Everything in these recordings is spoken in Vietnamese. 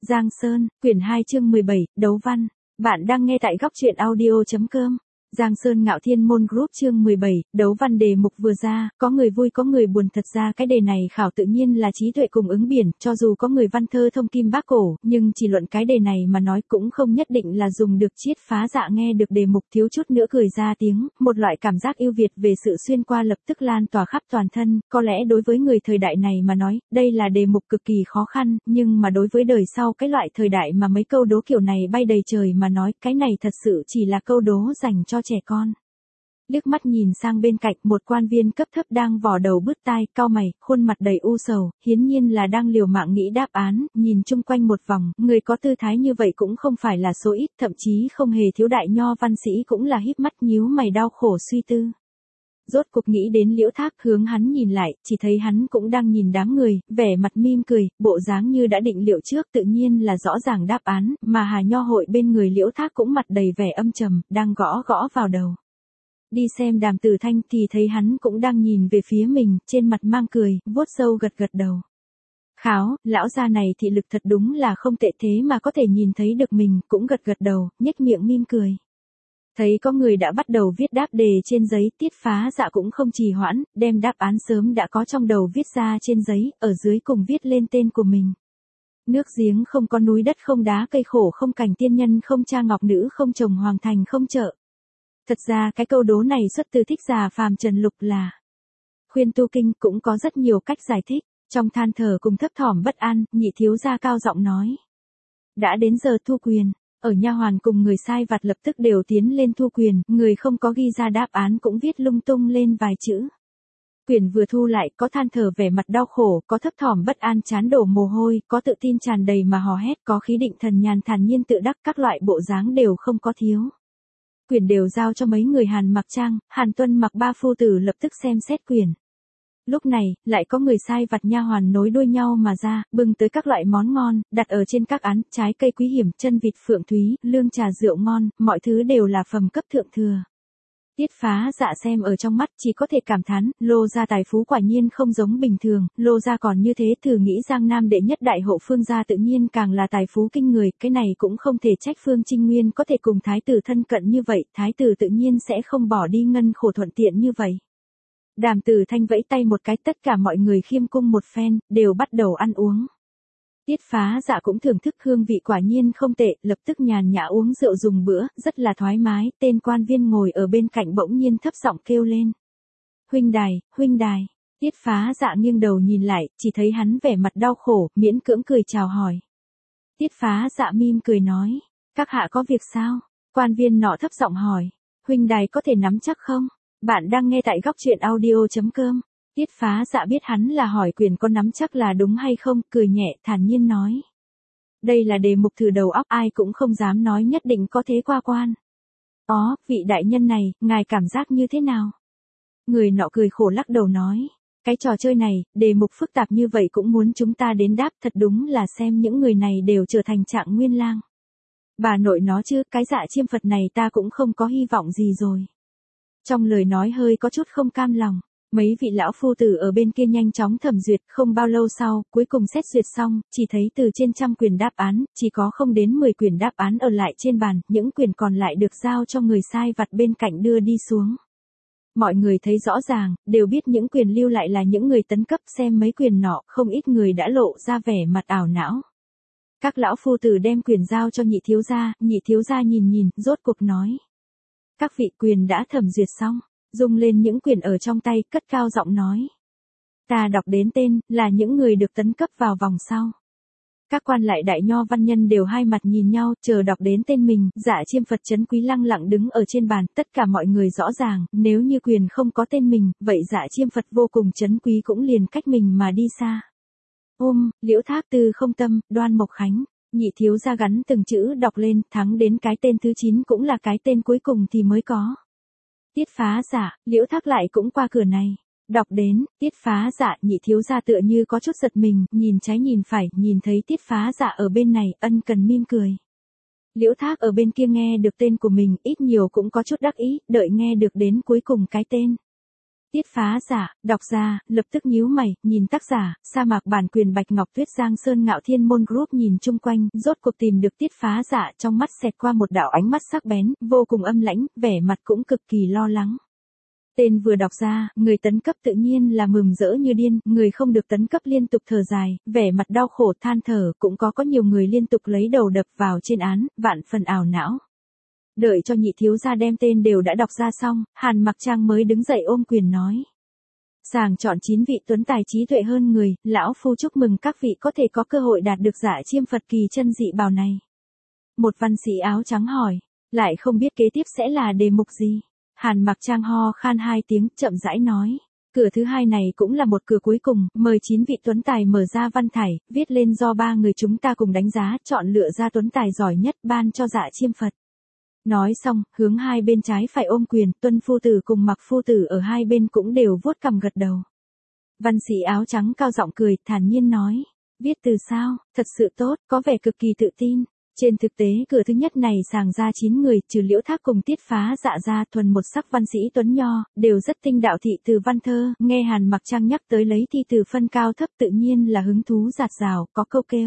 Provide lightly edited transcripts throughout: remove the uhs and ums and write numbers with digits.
Giang Sơn, quyển 2 chương 17, đấu văn. Bạn đang nghe tại góc truyện audio.com. Giang Sơn Ngạo Thiên Môn Group chương 17, đấu văn đề mục vừa ra, có người vui có người buồn. Thật ra cái đề này khảo tự nhiên là trí tuệ cùng ứng biển, cho dù có người văn thơ thông kim bác cổ, nhưng chỉ luận cái đề này mà nói cũng không nhất định là dùng được. Triết phá dạ nghe được đề mục thiếu chút nữa cười ra tiếng, một loại cảm giác yêu Việt về sự xuyên qua lập tức lan tỏa khắp toàn thân. Có lẽ đối với người thời đại này mà nói, đây là đề mục cực kỳ khó khăn, nhưng mà đối với đời sau cái loại thời đại mà mấy câu đố kiểu này bay đầy trời mà nói, cái này thật sự chỉ là câu đố dành cho trẻ con. Liếc mắt nhìn sang bên cạnh, một quan viên cấp thấp đang vò đầu bứt tai, cau mày, khuôn mặt đầy u sầu, hiển nhiên là đang liều mạng nghĩ đáp án. Nhìn chung quanh một vòng, người có tư thái như vậy cũng không phải là số ít, thậm chí không hề thiếu đại nho văn sĩ cũng là híp mắt nhíu mày đau khổ suy tư. Rốt cuộc nghĩ đến Liễu Thác, hướng hắn nhìn lại, chỉ thấy hắn cũng đang nhìn đám người, vẻ mặt mỉm cười, bộ dáng như đã định liệu trước, tự nhiên là rõ ràng đáp án, mà Hà Nho hội bên người Liễu Thác cũng mặt đầy vẻ âm trầm, đang gõ gõ vào đầu. Đi xem Đàm Tử Thanh thì thấy hắn cũng đang nhìn về phía mình, trên mặt mang cười, vuốt râu gật gật đầu. Kháo, lão gia này thị lực thật đúng là không tệ, thế mà có thể nhìn thấy được mình, cũng gật gật đầu, nhếch miệng mỉm cười. Thấy có người đã bắt đầu viết đáp đề trên giấy, Tiết Phá Dạ cũng không trì hoãn, đem đáp án sớm đã có trong đầu viết ra trên giấy, ở dưới cùng viết lên tên của mình. Nước giếng không có núi, đất không đá, cây khổ không cành, tiên nhân không cha, ngọc nữ không chồng, hoàng thành không chợ. Thật ra cái câu đố này xuất từ Thích Giả Phàm Trần Lục là Khuyên Tu Kinh, cũng có rất nhiều cách giải thích. Trong than thở cùng thấp thỏm bất an, Nhị thiếu gia cao giọng nói: đã đến giờ thu quyền. Ở nha hoàn cùng người sai vặt lập tức đều tiến lên thu quyền, người không có ghi ra đáp án cũng viết lung tung lên vài chữ. Quyền vừa thu lại, có than thở vẻ mặt đau khổ, có thấp thỏm bất an trán đổ mồ hôi, có tự tin tràn đầy mà hò hét, có khí định thần nhàn thản nhiên tự đắc, các loại bộ dáng đều không có thiếu. Quyền đều giao cho mấy người Hàn Mặc Trang, Hàn Tuân Mặc ba phu tử lập tức xem xét quyền. Lúc này, lại có người sai vặt nha hoàn nối đuôi nhau mà ra, bưng tới các loại món ngon, đặt ở trên các án, trái cây quý hiểm, chân vịt phượng thúy, lương trà rượu ngon, mọi thứ đều là phẩm cấp thượng thừa. Tiết Phá Dạ xem ở trong mắt, chỉ có thể cảm thán, Lô gia tài phú quả nhiên không giống bình thường, Lô gia còn như thế, thử nghĩ Giang Nam đệ nhất đại hộ Phương gia tự nhiên càng là tài phú kinh người, cái này cũng không thể trách Phương Trinh Nguyên có thể cùng thái tử thân cận như vậy, thái tử tự nhiên sẽ không bỏ đi ngân khổ thuận tiện như vậy. Đàm Tử Thanh vẫy tay một cái, tất cả mọi người khiêm cung một phen, đều bắt đầu ăn uống. Tiết Phá Dạ cũng thưởng thức hương vị quả nhiên không tệ, lập tức nhàn nhã uống rượu dùng bữa, rất là thoải mái. Tên quan viên ngồi ở bên cạnh bỗng nhiên thấp giọng kêu lên: huynh đài, huynh đài. Tiết Phá Dạ nghiêng đầu nhìn lại, chỉ thấy hắn vẻ mặt đau khổ, miễn cưỡng cười chào hỏi. Tiết Phá Dạ mỉm cười nói: các hạ có việc sao? Quan viên nọ thấp giọng hỏi: huynh đài có thể nắm chắc không? Bạn đang nghe tại góc truyện audio.com. Tiết Phá Dạ biết hắn là hỏi quyền có nắm chắc là đúng hay không, cười nhẹ, thản nhiên nói: đây là đề mục thử đầu óc, ai cũng không dám nói nhất định có thế qua quan. Vị đại nhân này, ngài cảm giác như thế nào? Người nọ cười khổ lắc đầu nói: cái trò chơi này, đề mục phức tạp như vậy cũng muốn chúng ta đến đáp, thật đúng là xem những người này đều trở thành Trạng Nguyên Lang. Bà nội nó chứ, cái Dạ Chiêm Phật này ta cũng không có hy vọng gì rồi. Trong lời nói hơi có chút không cam lòng. Mấy vị lão phu tử ở bên kia nhanh chóng thẩm duyệt, không bao lâu sau, cuối cùng xét duyệt xong, chỉ thấy từ trên trăm quyền đáp án, chỉ có không đến 10 quyền đáp án ở lại trên bàn, những quyền còn lại được giao cho người sai vặt bên cạnh đưa đi xuống. Mọi người thấy rõ ràng, đều biết những quyền lưu lại là những người tấn cấp, xem mấy quyền nọ, không ít người đã lộ ra vẻ mặt ảo não. Các lão phu tử đem quyền giao cho Nhị thiếu gia nhìn, rốt cuộc nói: các vị, quyền đã thẩm duyệt xong. Dung lên những quyền ở trong tay, cất cao giọng nói: ta đọc đến tên, là những người được tấn cấp vào vòng sau. Các quan lại đại nho văn nhân đều hai mặt nhìn nhau, chờ đọc đến tên mình. Dạ Chiêm Phật Trấn Quý lăng lặng đứng ở trên bàn, tất cả mọi người rõ ràng, nếu như quyền không có tên mình, vậy Dạ Chiêm Phật vô cùng trấn quý cũng liền cách mình mà đi xa. Liễu Thác, Tư Không Tâm, Đoan Mộc Khánh. Nhị thiếu gia gắn từng chữ đọc lên, thắng đến cái tên thứ 9 cũng là cái tên cuối cùng thì mới có. Tiết Phá Dạ, Liễu Thác lại cũng qua cửa này. Đọc đến, Tiết Phá Dạ, Nhị thiếu gia tựa như có chút giật mình, nhìn trái nhìn phải, nhìn thấy Tiết Phá Dạ ở bên này, ân cần mỉm cười. Liễu Thác ở bên kia nghe được tên của mình, ít nhiều cũng có chút đắc ý, đợi nghe được đến cuối cùng cái tên. Tiết Phá Dạ, đọc ra, lập tức nhíu mày, nhìn tác giả, sa mạc bản quyền Bạch Ngọc Tuyết Giang Sơn Ngạo Thiên Môn Group nhìn chung quanh, rốt cuộc tìm được Tiết Phá Dạ, trong mắt xẹt qua một đạo ánh mắt sắc bén, vô cùng âm lãnh, vẻ mặt cũng cực kỳ lo lắng. Tên vừa đọc ra, người tấn cấp tự nhiên là mừng rỡ như điên, người không được tấn cấp liên tục thở dài, vẻ mặt đau khổ than thở, cũng có nhiều người liên tục lấy đầu đập vào trên án, vạn phần ảo não. Đợi cho nhị thiếu gia đem tên đều đã đọc ra xong, Hàn Mặc Trang mới đứng dậy ôm quyền nói. Sàng chọn 9 vị tuấn tài trí tuệ hơn người, lão phu chúc mừng các vị có thể có cơ hội đạt được Dạ Chiêm Phật kỳ chân dị bào này. Một văn sĩ áo trắng hỏi, lại không biết kế tiếp sẽ là đề mục gì. Hàn Mặc Trang ho khan 2 tiếng, chậm rãi nói. Cửa thứ hai này cũng là một cửa cuối cùng, mời 9 vị tuấn tài mở ra văn thải, viết lên do 3 người chúng ta cùng đánh giá, chọn lựa ra tuấn tài giỏi nhất ban cho Dạ Chiêm Phật. Nói xong, hướng hai bên trái phải ôm quyền, Tuân phu tử cùng Mặc phu tử ở hai bên cũng đều vuốt cằm gật đầu. Văn sĩ áo trắng cao giọng cười, thản nhiên nói, viết từ sao, thật sự tốt, có vẻ cực kỳ tự tin. Trên thực tế, cửa thứ nhất này sàng ra 9 người, trừ Liễu Thác cùng Tiết Phá Dạ ra, thuần một sắc văn sĩ tuấn nho, đều rất tinh đạo thị từ văn thơ, nghe Hàn Mặc Trang nhắc tới lấy thi từ phân cao thấp tự nhiên là hứng thú dạt dào, có câu kêu.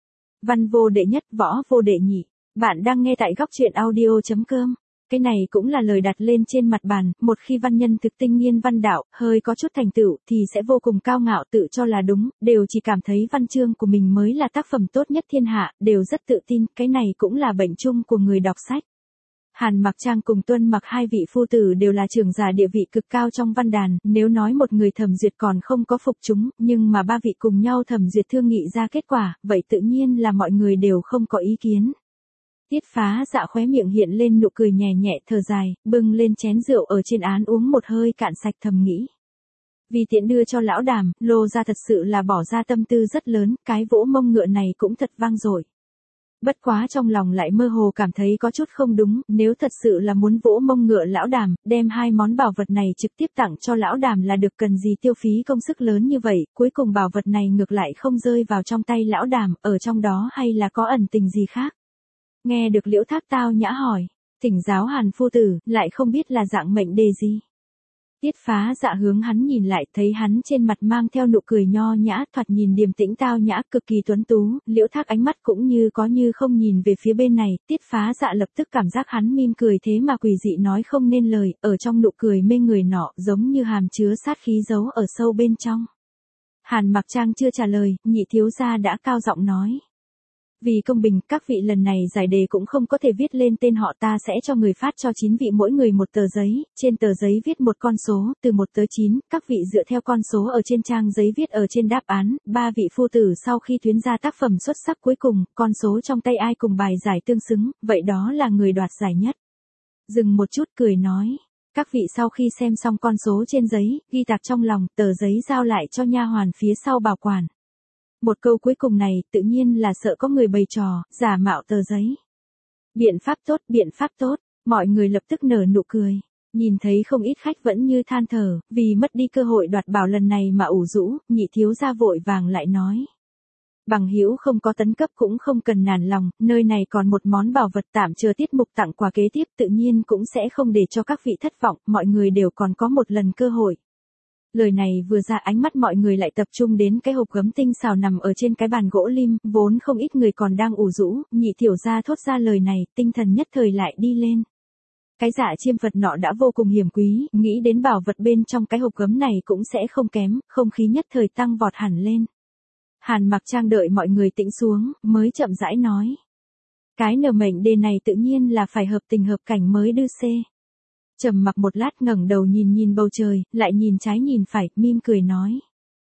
Văn vô đệ nhất, võ vô đệ nhị. Bạn đang nghe tại góc truyện audio.com. Cái này cũng là lời đặt lên trên mặt bàn, một khi văn nhân thực tinh nghiên văn đạo, hơi có chút thành tựu thì sẽ vô cùng cao ngạo tự cho là đúng, đều chỉ cảm thấy văn chương của mình mới là tác phẩm tốt nhất thiên hạ, đều rất tự tin, cái này cũng là bệnh chung của người đọc sách. Hàn Mặc Trang cùng Tuân Mặc hai vị phu tử đều là trưởng giả địa vị cực cao trong văn đàn, nếu nói một người thẩm duyệt còn không có phục chúng, nhưng mà ba vị cùng nhau thẩm duyệt thương nghị ra kết quả, vậy tự nhiên là mọi người đều không có ý kiến. Tiết Phá Dạ khóe miệng hiện lên nụ cười nhẹ nhẹ thở dài, bưng lên chén rượu ở trên án uống một hơi cạn sạch thầm nghĩ. Vì tiện đưa cho lão Đàm, Lô gia thật sự là bỏ ra tâm tư rất lớn, cái vỗ mông ngựa này cũng thật vang dội. Bất quá trong lòng lại mơ hồ cảm thấy có chút không đúng, nếu thật sự là muốn vỗ mông ngựa lão Đàm, đem hai món bảo vật này trực tiếp tặng cho lão Đàm là được, cần gì tiêu phí công sức lớn như vậy, cuối cùng bảo vật này ngược lại không rơi vào trong tay lão Đàm, ở trong đó hay là có ẩn tình gì khác. Nghe được Liễu Thác tao nhã hỏi, thỉnh giáo Hàn phu tử, lại không biết là dạng mệnh đề gì. Tiết Phá Dạ hướng hắn nhìn lại, thấy hắn trên mặt mang theo nụ cười nho nhã, thoạt nhìn điềm tĩnh tao nhã, cực kỳ tuấn tú, Liễu Thác ánh mắt cũng như có như không nhìn về phía bên này, Tiết Phá Dạ lập tức cảm giác hắn mỉm cười thế mà quỷ dị nói không nên lời, ở trong nụ cười mê người nọ, giống như hàm chứa sát khí giấu ở sâu bên trong. Hàn Mặc Trang chưa trả lời, nhị thiếu gia đã cao giọng nói. Vì công bình, các vị lần này giải đề cũng không có thể viết lên tên họ, ta sẽ cho người phát cho 9 vị mỗi người một tờ giấy, trên tờ giấy viết một con số, từ 1 tới 9, các vị dựa theo con số ở trên trang giấy viết ở trên đáp án, 3 vị phu tử sau khi tuyển ra tác phẩm xuất sắc cuối cùng, con số trong tay ai cùng bài giải tương xứng, vậy đó là người đoạt giải nhất. Dừng một chút cười nói. Các vị sau khi xem xong con số trên giấy, ghi tạc trong lòng, tờ giấy giao lại cho nha hoàn phía sau bảo quản. Một câu cuối cùng này, tự nhiên là sợ có người bày trò, giả mạo tờ giấy. Biện pháp tốt, mọi người lập tức nở nụ cười. Nhìn thấy không ít khách vẫn như than thở, vì mất đi cơ hội đoạt bảo lần này mà ủ rũ, nhị thiếu gia vội vàng lại nói. Bằng hữu không có tấn cấp cũng không cần nản lòng, nơi này còn một món bảo vật tạm chờ tiết mục tặng quà kế tiếp, tự nhiên cũng sẽ không để cho các vị thất vọng, mọi người đều còn có một lần cơ hội. Lời này vừa ra, ánh mắt mọi người lại tập trung đến cái hộp gấm tinh xảo nằm ở trên cái bàn gỗ lim, vốn không ít người còn đang ủ rũ, nhị tiểu gia thốt ra lời này, tinh thần nhất thời lại đi lên. Cái Dạ Chiêm Phật nọ đã vô cùng hiểm quý, nghĩ đến bảo vật bên trong cái hộp gấm này cũng sẽ không kém, không khí nhất thời tăng vọt hẳn lên. Hàn Mặc Trang đợi mọi người tĩnh xuống, mới chậm rãi nói. Cái nờ mệnh đề này tự nhiên là phải hợp tình hợp cảnh mới đưa xê. Trầm mặc một lát ngẩng đầu nhìn bầu trời, lại nhìn trái nhìn phải, mỉm cười nói.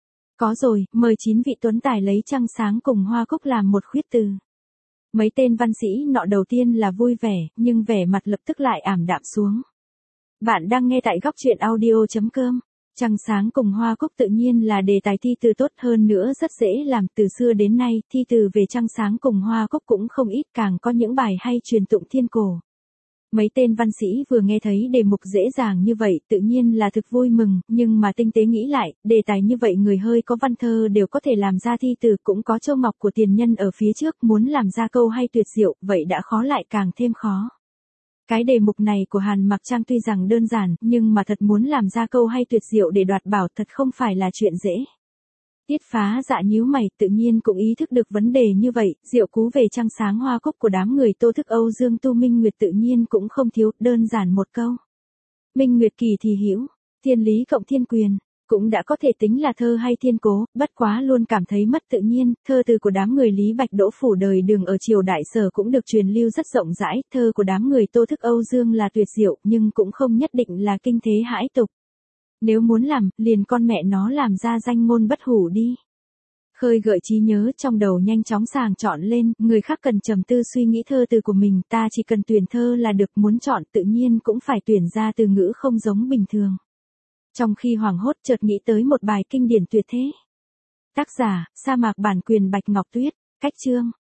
Có rồi, mời 9 vị tuấn tài lấy trăng sáng cùng hoa cúc làm một khuyết từ. Mấy tên văn sĩ nọ đầu tiên là vui vẻ, nhưng vẻ mặt lập tức lại ảm đạm xuống. Bạn đang nghe tại góc truyện audio.com. Trăng sáng cùng hoa cúc tự nhiên là đề tài thi từ tốt, hơn nữa rất dễ làm, từ xưa đến nay, thi từ về trăng sáng cùng hoa cúc cũng không ít, càng có những bài hay truyền tụng thiên cổ. Mấy tên văn sĩ vừa nghe thấy đề mục dễ dàng như vậy, tự nhiên là thực vui mừng, nhưng mà tinh tế nghĩ lại, đề tài như vậy người hơi có văn thơ đều có thể làm ra thi từ, cũng có châu ngọc của tiền nhân ở phía trước, muốn làm ra câu hay tuyệt diệu, vậy đã khó lại càng thêm khó. Cái đề mục này của Hàn Mặc Trang tuy rằng đơn giản, nhưng mà thật muốn làm ra câu hay tuyệt diệu để đoạt bảo thật không phải là chuyện dễ. Tiết Phá Dạ nhíu mày, tự nhiên cũng ý thức được vấn đề như vậy, diệu cú về trăng sáng hoa cúc của đám người Tô Thức Âu Dương Tu Minh Nguyệt tự nhiên cũng không thiếu, đơn giản một câu. Minh Nguyệt kỳ thì hiểu, thiên lý cộng thiên quyền, cũng đã có thể tính là thơ hay thiên cố, bất quá luôn cảm thấy mất tự nhiên, thơ từ của đám người Lý Bạch Đỗ Phủ đời Đường ở triều Đại Sở cũng được truyền lưu rất rộng rãi, thơ của đám người Tô Thức Âu Dương là tuyệt diệu, nhưng cũng không nhất định là kinh thế hãi tục. Nếu muốn làm, liền con mẹ nó làm ra danh ngôn bất hủ đi. Khơi gợi trí nhớ trong đầu nhanh chóng sàng chọn lên, người khác cần trầm tư suy nghĩ thơ từ của mình, ta chỉ cần tuyển thơ là được, muốn chọn tự nhiên cũng phải tuyển ra từ ngữ không giống bình thường. Trong khi hoảng hốt chợt nghĩ tới một bài kinh điển tuyệt thế. Tác giả, Sa Mạc Bản Quyền Bạch Ngọc Tuyết, cách chương.